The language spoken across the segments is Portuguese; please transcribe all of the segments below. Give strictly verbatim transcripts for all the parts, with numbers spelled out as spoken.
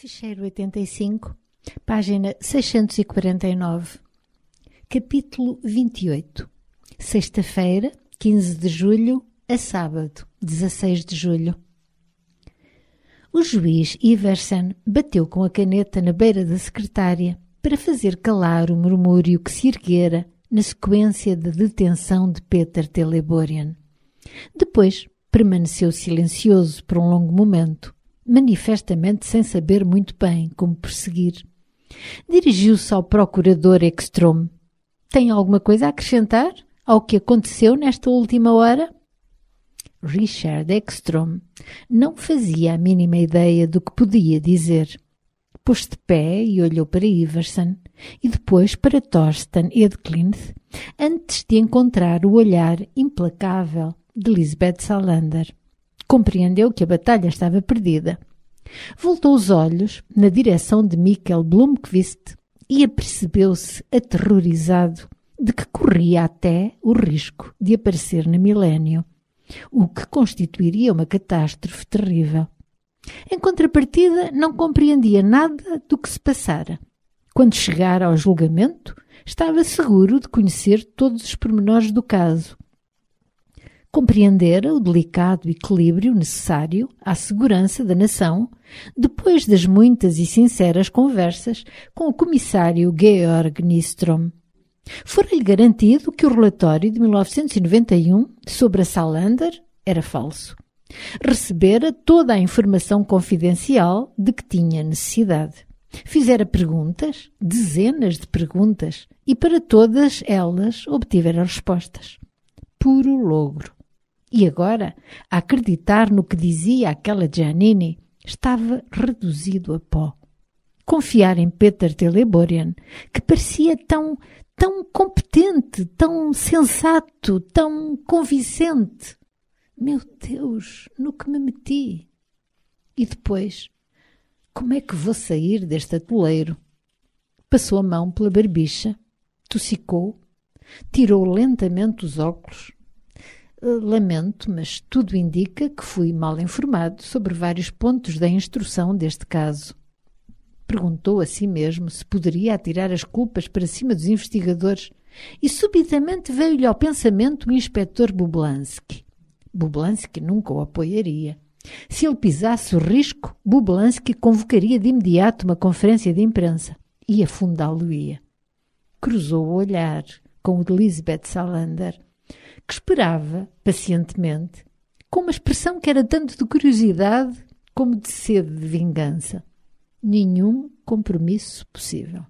Ficheiro oitenta e cinco, página seiscentos e quarenta e nove, capítulo vinte e oito, sexta-feira, quinze de julho, a sábado, dezasseis de julho. O juiz Iversen bateu com a caneta na beira da secretária para fazer calar o murmúrio que se erguera na sequência da detenção de Peter Teleborian. Depois permaneceu silencioso por um longo momento, manifestamente sem saber muito bem como prosseguir. Dirigiu-se ao procurador Ekstrom. Tem alguma coisa a acrescentar ao que aconteceu nesta última hora? Richard Ekstrom não fazia a mínima ideia do que podia dizer. Pôs-se de pé e olhou para Iversen e depois para Thorsten Edklint, antes de encontrar o olhar implacável de Lisbeth Salander. Compreendeu que a batalha estava perdida. Voltou os olhos na direção de Mikkel Blomqvist e apercebeu-se aterrorizado de que corria até o risco de aparecer na Milénio, o que constituiria uma catástrofe terrível. Em contrapartida, não compreendia nada do que se passara. Quando chegara ao julgamento, estava seguro de conhecer todos os pormenores do caso. Compreendera o delicado equilíbrio necessário à segurança da nação depois das muitas e sinceras conversas com o comissário Georg Nystrom. Fora-lhe garantido que o relatório de mil novecentos e noventa e um sobre a Salander era falso. Recebera toda a informação confidencial de que tinha necessidade. Fizera perguntas, dezenas de perguntas, e para todas elas obtivera respostas. Puro logro. E agora, a acreditar no que dizia aquela Giannini, estava reduzido a pó. Confiar em Peter Teleborian, que parecia tão, tão competente, tão sensato, tão convincente. Meu Deus, no que me meti? E depois, como é que vou sair deste atoleiro? Passou a mão pela barbicha, tossicou, tirou lentamente os óculos. Lamento, mas tudo indica que fui mal informado sobre vários pontos da instrução deste caso. Perguntou a si mesmo se poderia atirar as culpas para cima dos investigadores e subitamente veio-lhe ao pensamento o inspetor Bublansky. Bublansky nunca o apoiaria. Se ele pisasse o risco, Bublansky convocaria de imediato uma conferência de imprensa e afundá-lo-ia. Cruzou o olhar com o de Lisbeth Salander, que esperava, pacientemente, com uma expressão que era tanto de curiosidade como de sede de vingança. Nenhum compromisso possível.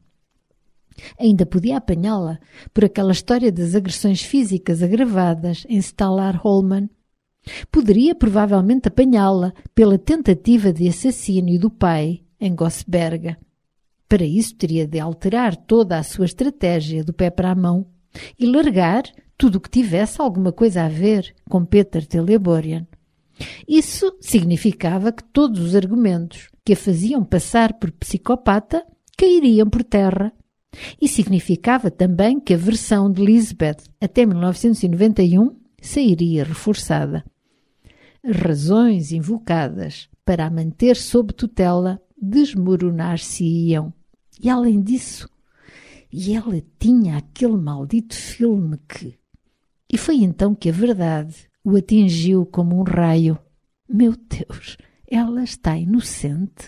Ainda podia apanhá-la por aquela história das agressões físicas agravadas em Stalar-Holman. Poderia provavelmente apanhá-la pela tentativa de assassínio do pai em Gossberga. Para isso teria de alterar toda a sua estratégia do pé para a mão e largar tudo o que tivesse alguma coisa a ver com Peter Teleborian. Isso significava que todos os argumentos que a faziam passar por psicopata cairiam por terra. E significava também que a versão de Lisbeth até mil novecentos e noventa e um sairia reforçada. As razões invocadas para a manter sob tutela desmoronar-se-iam. E além disso, e ela tinha aquele maldito filme que... E foi então que a verdade o atingiu como um raio. Meu Deus, ela está inocente.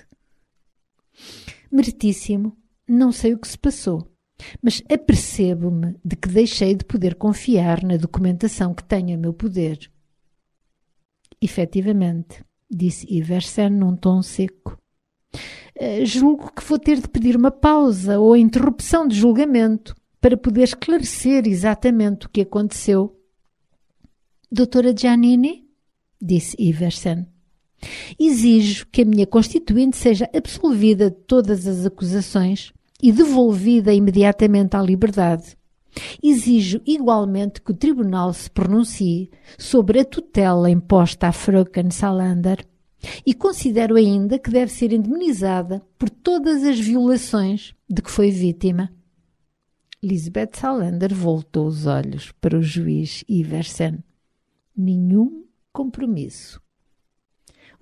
Meritíssimo, não sei o que se passou, mas apercebo-me de que deixei de poder confiar na documentação que tenho a meu poder. Efetivamente, disse Iversen num tom seco. Julgo que vou ter de pedir uma pausa ou a interrupção de julgamento para poder esclarecer exatamente o que aconteceu. Doutora Giannini, disse Iversen, exijo que a minha constituinte seja absolvida de todas as acusações e devolvida imediatamente à liberdade. Exijo igualmente que o tribunal se pronuncie sobre a tutela imposta à Fröken Salander e considero ainda que deve ser indemnizada por todas as violações de que foi vítima. Lisbeth Salander voltou os olhos para o juiz Iversen. Nenhum compromisso.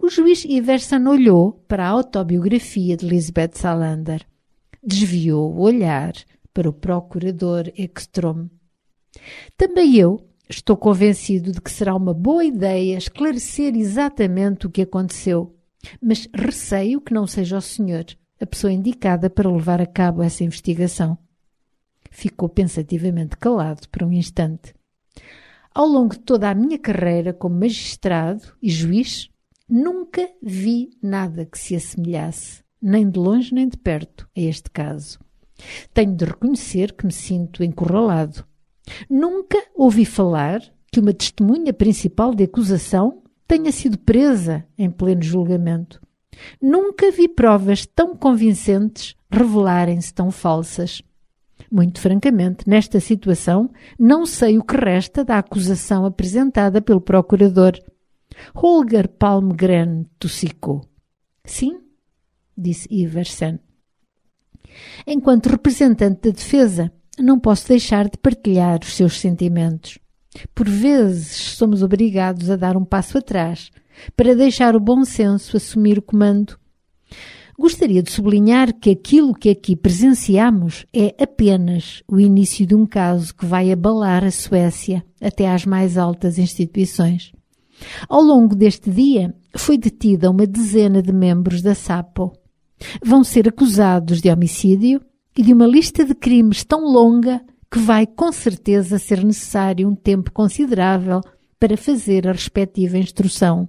O juiz Iversen olhou para a autobiografia de Lisbeth Salander. Desviou o olhar para o procurador Ekström. Também eu estou convencido de que será uma boa ideia esclarecer exatamente o que aconteceu, mas receio que não seja o senhor a pessoa indicada para levar a cabo essa investigação. Ficou pensativamente calado por um instante. Ao longo de toda a minha carreira como magistrado e juiz, nunca vi nada que se assemelhasse, nem de longe nem de perto, a este caso. Tenho de reconhecer que me sinto encurralado. Nunca ouvi falar que uma testemunha principal de acusação tenha sido presa em pleno julgamento. Nunca vi provas tão convincentes revelarem-se tão falsas. Muito francamente, nesta situação, não sei o que resta da acusação apresentada pelo procurador. Holger Palmgren tossicou. Sim, disse Iversen. Enquanto representante da defesa, não posso deixar de partilhar os seus sentimentos. Por vezes somos obrigados a dar um passo atrás para deixar o bom senso assumir o comando. Gostaria de sublinhar que aquilo que aqui presenciamos é apenas o início de um caso que vai abalar a Suécia até às mais altas instituições. Ao longo deste dia foi detida uma dezena de membros da SAPO. Vão ser acusados de homicídio e de uma lista de crimes tão longa que vai com certeza ser necessário um tempo considerável para fazer a respectiva instrução.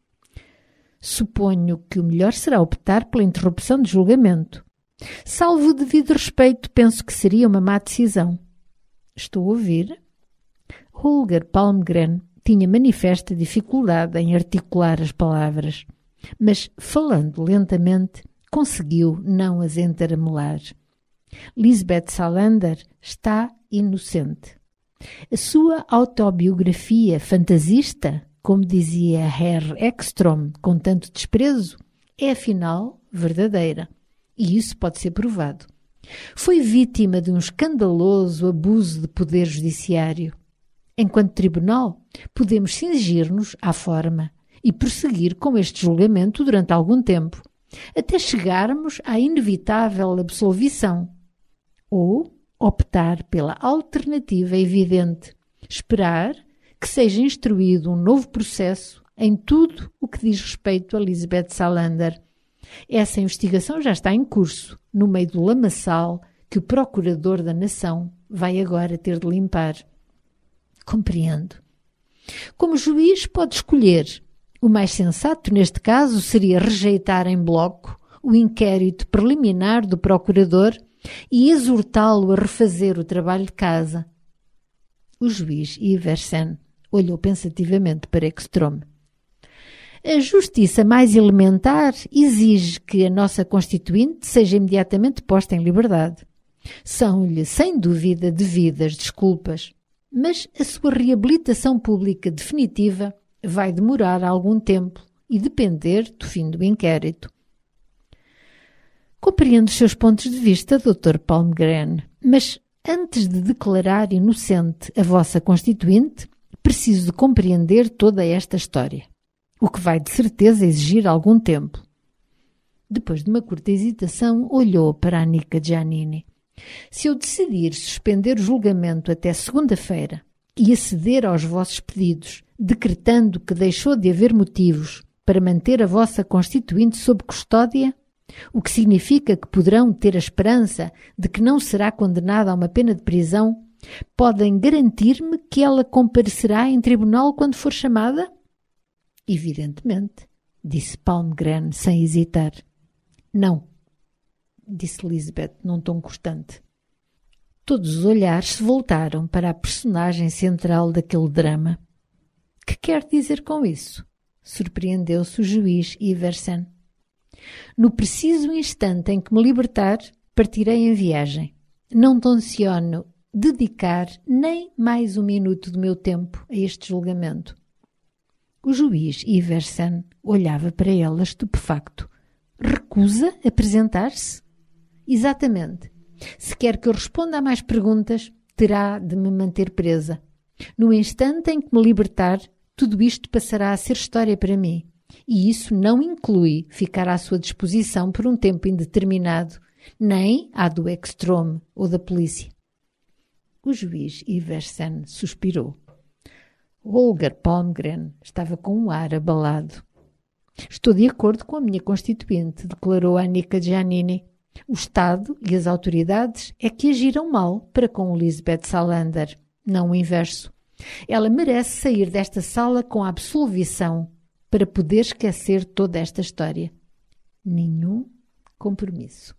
Suponho que o melhor será optar pela interrupção de julgamento. Salvo o devido respeito, penso que seria uma má decisão. Estou a ouvir? Holger Palmgren tinha manifesta dificuldade em articular as palavras, mas, falando lentamente, conseguiu não as entaramelar. Lisbeth Salander está inocente. A sua autobiografia fantasista, como dizia Herr Ekström com tanto desprezo, é afinal verdadeira. E isso pode ser provado. Foi vítima de um escandaloso abuso de poder judiciário. Enquanto tribunal, podemos cingir-nos à forma e prosseguir com este julgamento durante algum tempo, até chegarmos à inevitável absolvição. Ou optar pela alternativa evidente, esperar que seja instruído um novo processo em tudo o que diz respeito a Lisbeth Salander. Essa investigação já está em curso, no meio do lamaçal que o Procurador da Nação vai agora ter de limpar. Compreendo. Como juiz pode escolher. O mais sensato neste caso seria rejeitar em bloco o inquérito preliminar do Procurador e exortá-lo a refazer o trabalho de casa. O juiz Iversen olhou pensativamente para Ekström. A justiça mais elementar exige que a nossa Constituinte seja imediatamente posta em liberdade. São-lhe, sem dúvida, devidas desculpas, mas a sua reabilitação pública definitiva vai demorar algum tempo e depender do fim do inquérito. Compreendo os seus pontos de vista, doutor Palmgren, mas antes de declarar inocente a vossa Constituinte, preciso de compreender toda esta história, o que vai de certeza exigir algum tempo. Depois de uma curta hesitação, olhou para Annika Giannini. Se eu decidir suspender o julgamento até segunda-feira e aceder aos vossos pedidos, decretando que deixou de haver motivos para manter a vossa Constituinte sob custódia, o que significa que poderão ter a esperança de que não será condenada a uma pena de prisão, podem garantir-me que ela comparecerá em tribunal quando for chamada? Evidentemente, disse Palmgren sem hesitar. Não, disse Lisbeth num tom constante. Todos os olhares se voltaram para a personagem central daquele drama. Que quer dizer com isso? Surpreendeu-se o juiz Iversen. No preciso instante em que me libertar, partirei em viagem. Não tenciono dedicar nem mais um minuto do meu tempo a este julgamento. O juiz Iversen olhava para ela estupefacto. Recusa apresentar-se? Exatamente. Se quer que eu responda a mais perguntas, terá de me manter presa. No instante em que me libertar, tudo isto passará a ser história para mim. E isso não inclui ficar à sua disposição por um tempo indeterminado, nem à do Ekstrom ou da polícia. O juiz Iversen suspirou. Holger Palmgren estava com um ar abalado. Estou de acordo com a minha constituinte, declarou Annika Giannini. O Estado e as autoridades é que agiram mal para com Lisbeth Salander, não o inverso. Ela merece sair desta sala com a absolvição para poder esquecer toda esta história. Nenhum compromisso.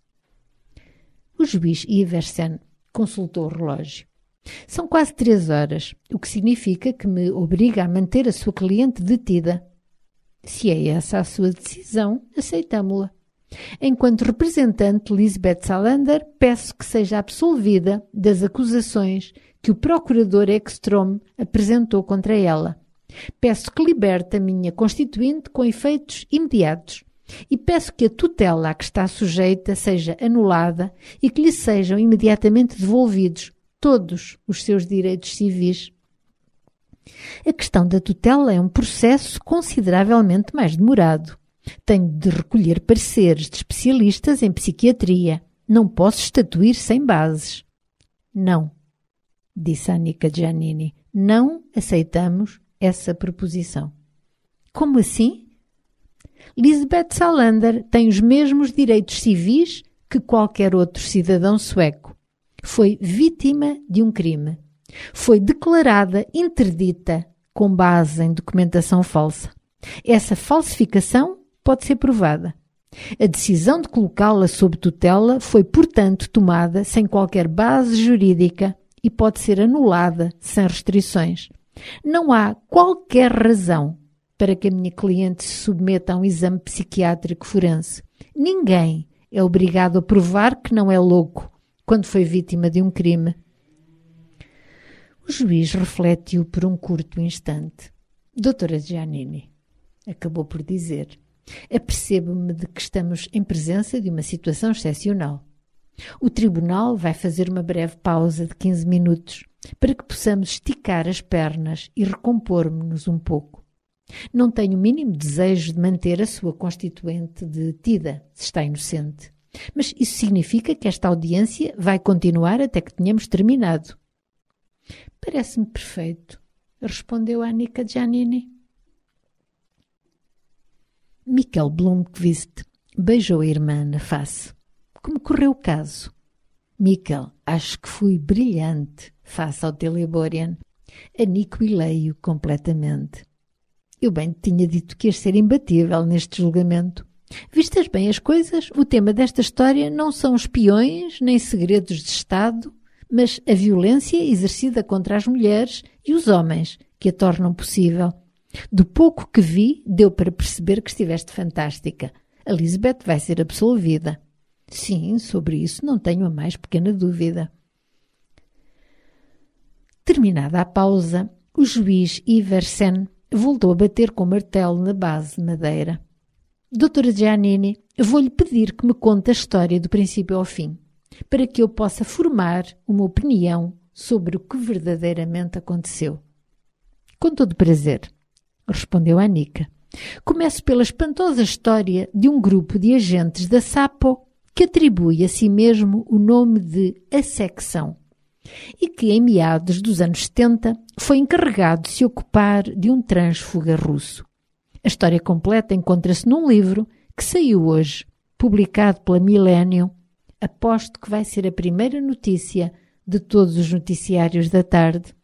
O juiz Iversen consultou o relógio. São quase três horas, o que significa que me obriga a manter a sua cliente detida. Se é essa a sua decisão, aceitamo-la. Enquanto representante de Lisbeth Salander, peço que seja absolvida das acusações que o procurador Ekstrom apresentou contra ela. Peço que liberte a minha constituinte com efeitos imediatos e peço que a tutela a que está sujeita seja anulada e que lhe sejam imediatamente devolvidos todos os seus direitos civis. A questão da tutela é um processo consideravelmente mais demorado. Tenho de recolher pareceres de especialistas em psiquiatria. Não posso estatuir sem bases. Não, disse Annika Giannini. Não aceitamos essa proposição. Como assim? Lisbeth Salander tem os mesmos direitos civis que qualquer outro cidadão sueco. Foi vítima de um crime. Foi declarada interdita com base em documentação falsa. Essa falsificação pode ser provada. A decisão de colocá-la sob tutela foi, portanto, tomada sem qualquer base jurídica e pode ser anulada sem restrições. Não há qualquer razão para que a minha cliente se submeta a um exame psiquiátrico forense. Ninguém é obrigado a provar que não é louco quando foi vítima de um crime. O juiz refletiu por um curto instante. Doutora Giannini, acabou por dizer, apercebo-me de que estamos em presença de uma situação excepcional. O tribunal vai fazer uma breve pausa de quinze minutos para que possamos esticar as pernas e recompor-nos um pouco. Não tenho o mínimo desejo de manter a sua constituinte detida, se está inocente. Mas isso significa que esta audiência vai continuar até que tenhamos terminado. Parece-me perfeito, respondeu Annika Giannini. Mikkel Blomqvist beijou a irmã na face. Como correu o caso? Mikkel, acho que fui brilhante face ao Teleborian. Aniquilei-o completamente. Eu bem te tinha dito que ias ser imbatível neste julgamento. Vistas bem as coisas, o tema desta história não são espiões nem segredos de Estado, mas a violência exercida contra as mulheres e os homens que a tornam possível. Do pouco que vi, deu para perceber que estiveste fantástica. A Lisbeth vai ser absolvida. Sim, sobre isso não tenho a mais pequena dúvida. Terminada a pausa, o juiz Iversen voltou a bater com o martelo na base de madeira. Doutora Giannini, vou-lhe pedir que me conte a história do princípio ao fim, para que eu possa formar uma opinião sobre o que verdadeiramente aconteceu. Com todo prazer, respondeu Annika. Começo pela espantosa história de um grupo de agentes da Sapo que atribui a si mesmo o nome de A Secção e que, em meados dos anos setenta, foi encarregado de se ocupar de um trânsfuga russo. A história completa encontra-se num livro que saiu hoje, publicado pela Millennium. Aposto que vai ser a primeira notícia de todos os noticiários da tarde.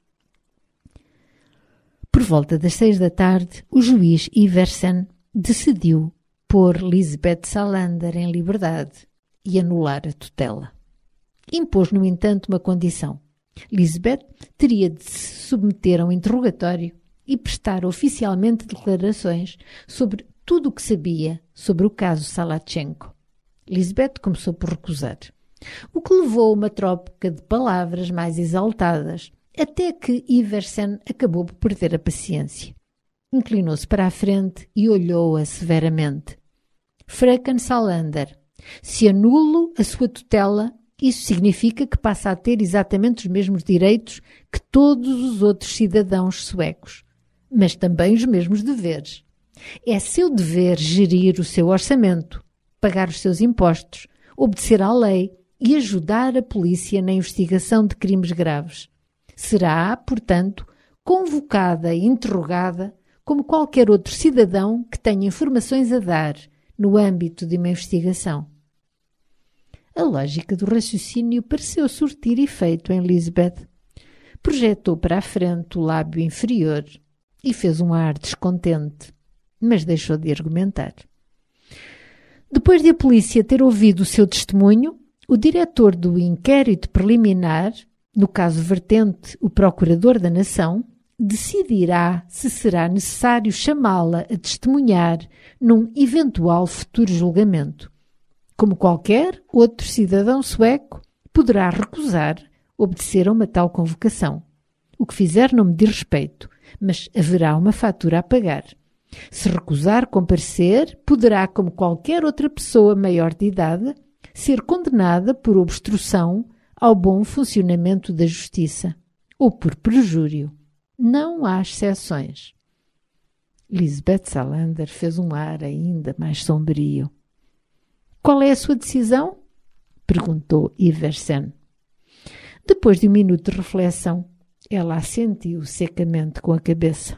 Por volta das seis da tarde, o juiz Iversen decidiu pôr Lisbeth Salander em liberdade e anular a tutela. Impôs, no entanto, uma condição. Lisbeth teria de se submeter a um interrogatório e prestar oficialmente declarações sobre tudo o que sabia sobre o caso Salachenko. Lisbeth começou por recusar, o que levou a uma troca de palavras mais exaltadas, até que Iversen acabou por perder a paciência. Inclinou-se para a frente e olhou-a severamente. Fröken Salander, se anulo a sua tutela, isso significa que passa a ter exatamente os mesmos direitos que todos os outros cidadãos suecos, mas também os mesmos deveres. É seu dever gerir o seu orçamento, pagar os seus impostos, obedecer à lei e ajudar a polícia na investigação de crimes graves. Será, portanto, convocada e interrogada como qualquer outro cidadão que tenha informações a dar no âmbito de uma investigação. A lógica do raciocínio pareceu surtir efeito em Lisbeth. Projetou para a frente o lábio inferior e fez um ar descontente, mas deixou de argumentar. Depois de a polícia ter ouvido o seu testemunho, o diretor do inquérito preliminar, no caso vertente o procurador da nação, decidirá se será necessário chamá-la a testemunhar num eventual futuro julgamento. Como qualquer outro cidadão sueco, poderá recusar obedecer a uma tal convocação. O que fizer não me diz respeito, mas haverá uma fatura a pagar. Se recusar comparecer, poderá, como qualquer outra pessoa maior de idade, ser condenada por obstrução ao bom funcionamento da justiça ou por perjúrio. Não há exceções. Lisbeth Salander fez um ar ainda mais sombrio. Qual é a sua decisão? Perguntou Iversen. Depois de um minuto de reflexão, ela assentiu secamente com a cabeça.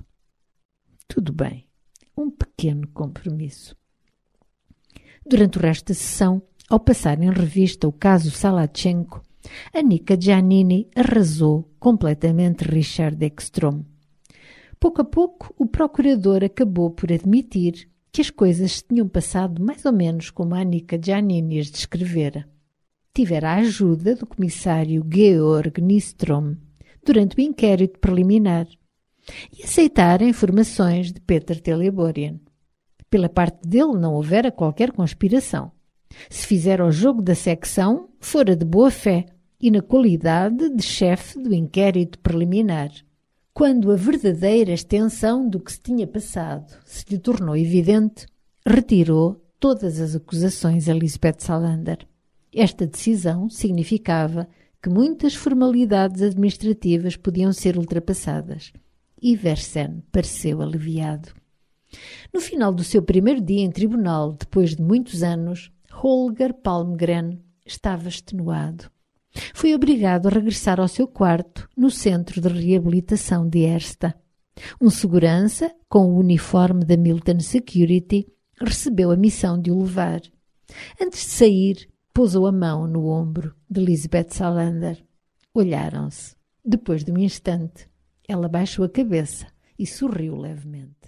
Tudo bem, um pequeno compromisso. Durante o resto da sessão, ao passar em revista o caso Salatchenko, Annika Giannini arrasou completamente Richard Ekström. Pouco a pouco, o procurador acabou por admitir que as coisas se tinham passado mais ou menos como a Annika Giannini as descrevera. Tivera a ajuda do comissário Georg Nyström durante o inquérito preliminar e aceitara informações de Peter Teleborian. Pela parte dele não houvera qualquer conspiração. Se fizera o jogo da secção, fora de boa fé e na qualidade de chefe do inquérito preliminar. Quando a verdadeira extensão do que se tinha passado se lhe tornou evidente, retirou todas as acusações a Lisbeth Salander. Esta decisão significava que muitas formalidades administrativas podiam ser ultrapassadas. Iversen pareceu aliviado. No final do seu primeiro dia em tribunal, depois de muitos anos, Holger Palmgren estava extenuado. Foi obrigado a regressar ao seu quarto no centro de reabilitação de Ersta. Um segurança, com o uniforme da Milton Security, recebeu a missão de o levar. Antes de sair, pousou a mão no ombro de Lisbeth Salander. Olharam-se. Depois de um instante, ela baixou a cabeça e sorriu levemente.